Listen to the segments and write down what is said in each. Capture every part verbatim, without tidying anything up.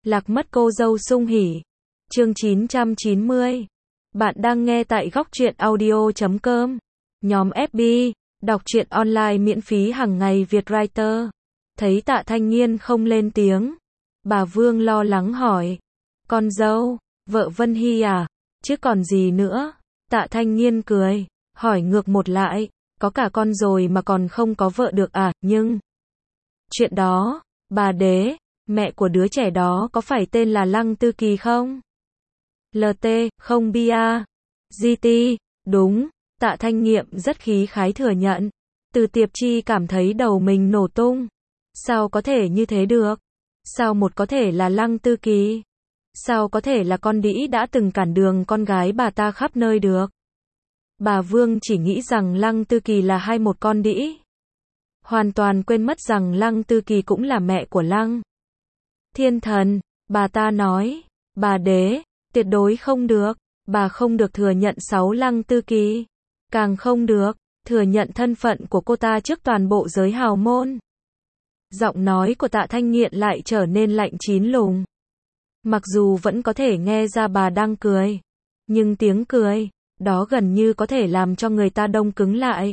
Lạc mất cô dâu sung hỉ. Chương chín trăm chín mươi. Bạn đang nghe tại góc truyện audio chấm com. Nhóm ép bê, đọc truyện online miễn phí hàng ngày Việt Writer. Thấy Tạ Thanh Nghiên không lên tiếng, bà Vương lo lắng hỏi. Con dâu, vợ Vân Hy à? Chứ còn gì nữa? Tạ Thanh Nghiên cười, hỏi ngược một lại. Có cả con rồi mà còn không có vợ được à? Nhưng chuyện đó, bà Đế, mẹ của đứa trẻ đó có phải tên là Lăng Tư Kỳ không? lờ tê, không bia. giê tê, đúng. Tạ Thanh Nghiệm rất khí khái thừa nhận. Từ Tiệp Chi cảm thấy đầu mình nổ tung. Sao có thể như thế được? Sao một có thể là Lăng Tư Kỳ? Sao có thể là con đĩ đã từng cản đường con gái bà ta khắp nơi được? Bà Vương chỉ nghĩ rằng Lăng Tư Kỳ là hai một con đĩ. Hoàn toàn quên mất rằng Lăng Tư Kỳ cũng là mẹ của Lăng Thiên Thần. Bà ta nói, bà Đế, tuyệt đối không được. Bà không được thừa nhận sáu Lăng Tư Kỳ. Càng không được thừa nhận thân phận của cô ta trước toàn bộ giới hào môn. Giọng nói của Tạ Thanh Nghiện lại trở nên lạnh chín lùng. Mặc dù vẫn có thể nghe ra bà đang cười, nhưng tiếng cười đó gần như có thể làm cho người ta đông cứng lại.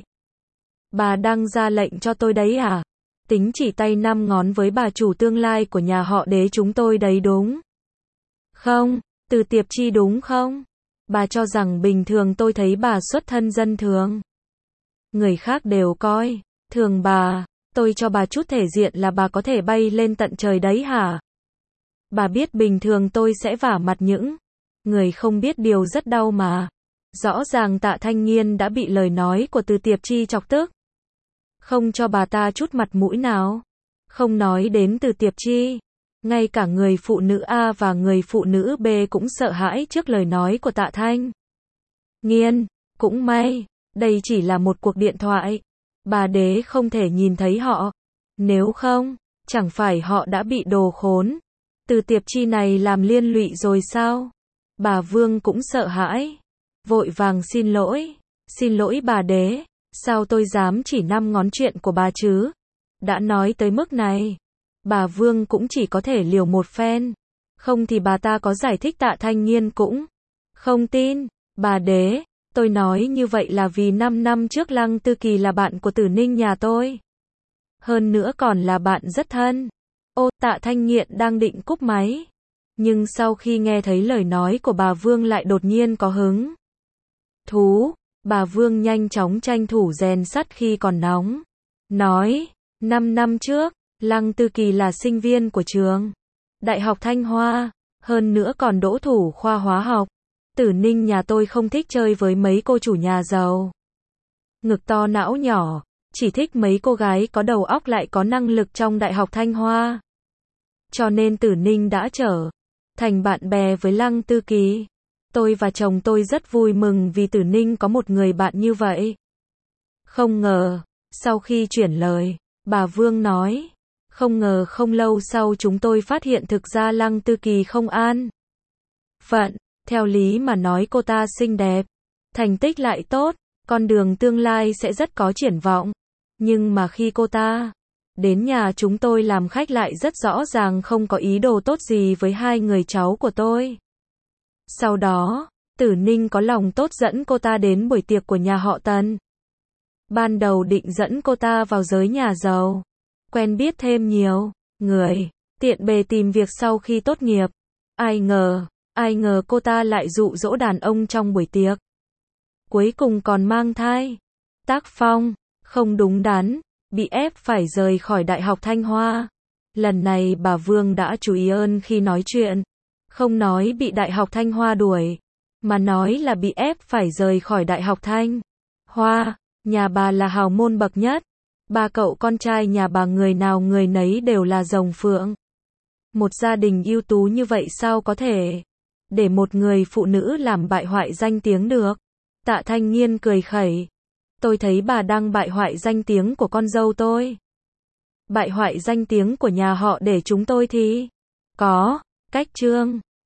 Bà đang ra lệnh cho tôi đấy à? Tính chỉ tay năm ngón với bà chủ tương lai của nhà họ Đế chúng tôi đấy đúng không? Từ Tiệp Chi đúng không? Bà cho rằng bình thường tôi thấy bà xuất thân dân thường. Người khác đều coi thường bà. Tôi cho bà chút thể diện là bà có thể bay lên tận trời đấy hả? Bà biết bình thường tôi sẽ vả mặt những người không biết điều rất đau mà. Rõ ràng Tạ Thanh Nghiên đã bị lời nói của Từ Tiệp Chi chọc tức. Không cho bà ta chút mặt mũi nào. Không nói đến Từ Tiệp Chi. Ngay cả người phụ nữ A và người phụ nữ B cũng sợ hãi trước lời nói của Tạ Thanh Nghiên. Cũng may, đây chỉ là một cuộc điện thoại. Bà Đế không thể nhìn thấy họ. Nếu không, chẳng phải họ đã bị đồ khốn. Từ Tiệp Chi này làm liên lụy rồi sao? Bà Vương cũng sợ hãi. Vội vàng xin lỗi. Xin lỗi bà Đế. Sao tôi dám chỉ năm ngón chuyện của bà chứ? Đã nói tới mức này, bà Vương cũng chỉ có thể liều một phen. Không thì bà ta có giải thích Tạ Thanh Nghiên cũng không tin. Bà Đế, tôi nói như vậy là vì năm năm trước Lăng Tư Kỳ là bạn của Tử Ninh nhà tôi. Hơn nữa còn là bạn rất thân. Ô, Tạ Thanh Nghiện đang định cúp máy. Nhưng sau khi nghe thấy lời nói của bà Vương lại đột nhiên có hứng thú. Bà Vương nhanh chóng tranh thủ rèn sắt khi còn nóng. Nói, năm năm trước, Lăng Tư Kỳ là sinh viên của trường Đại học Thanh Hoa. Hơn nữa còn đỗ thủ khoa hóa học. Tử Ninh nhà tôi không thích chơi với mấy cô chủ nhà giàu ngực to não nhỏ. Chỉ thích mấy cô gái có đầu óc lại có năng lực trong Đại học Thanh Hoa. Cho nên Tử Ninh đã trở thành bạn bè với Lăng Tư Kỳ. Tôi và chồng tôi rất vui mừng vì Tử Ninh có một người bạn như vậy. Không ngờ, sau khi chuyển lời, bà Vương nói, không ngờ không lâu sau chúng tôi phát hiện thực ra Lăng Tư Kỳ không an phận. Theo lý mà nói cô ta xinh đẹp, thành tích lại tốt, con đường tương lai sẽ rất có triển vọng. Nhưng mà khi cô ta đến nhà chúng tôi làm khách lại rất rõ ràng không có ý đồ tốt gì với hai người cháu của tôi. Sau đó, Tử Ninh có lòng tốt dẫn cô ta đến buổi tiệc của nhà họ Tần. Ban đầu định dẫn cô ta vào giới nhà giàu, quen biết thêm nhiều người, tiện bề tìm việc sau khi tốt nghiệp. Ai ngờ, ai ngờ cô ta lại dụ dỗ đàn ông trong buổi tiệc. Cuối cùng còn mang thai. Tác phong không đúng đắn, bị ép phải rời khỏi Đại học Thanh Hoa. Lần này bà Vương đã chú ý hơn khi nói chuyện. Không nói bị Đại học Thanh Hoa đuổi, mà nói là bị ép phải rời khỏi Đại học Thanh Hoa. Nhà bà là hào môn bậc nhất. Ba cậu con trai nhà bà người nào người nấy đều là rồng phượng. Một gia đình ưu tú như vậy sao có thể để một người phụ nữ làm bại hoại danh tiếng được? Tạ Thanh Nghiên cười khẩy. Tôi thấy bà đang bại hoại danh tiếng của con dâu tôi. Bại hoại danh tiếng của nhà họ để chúng tôi thì có cách trương.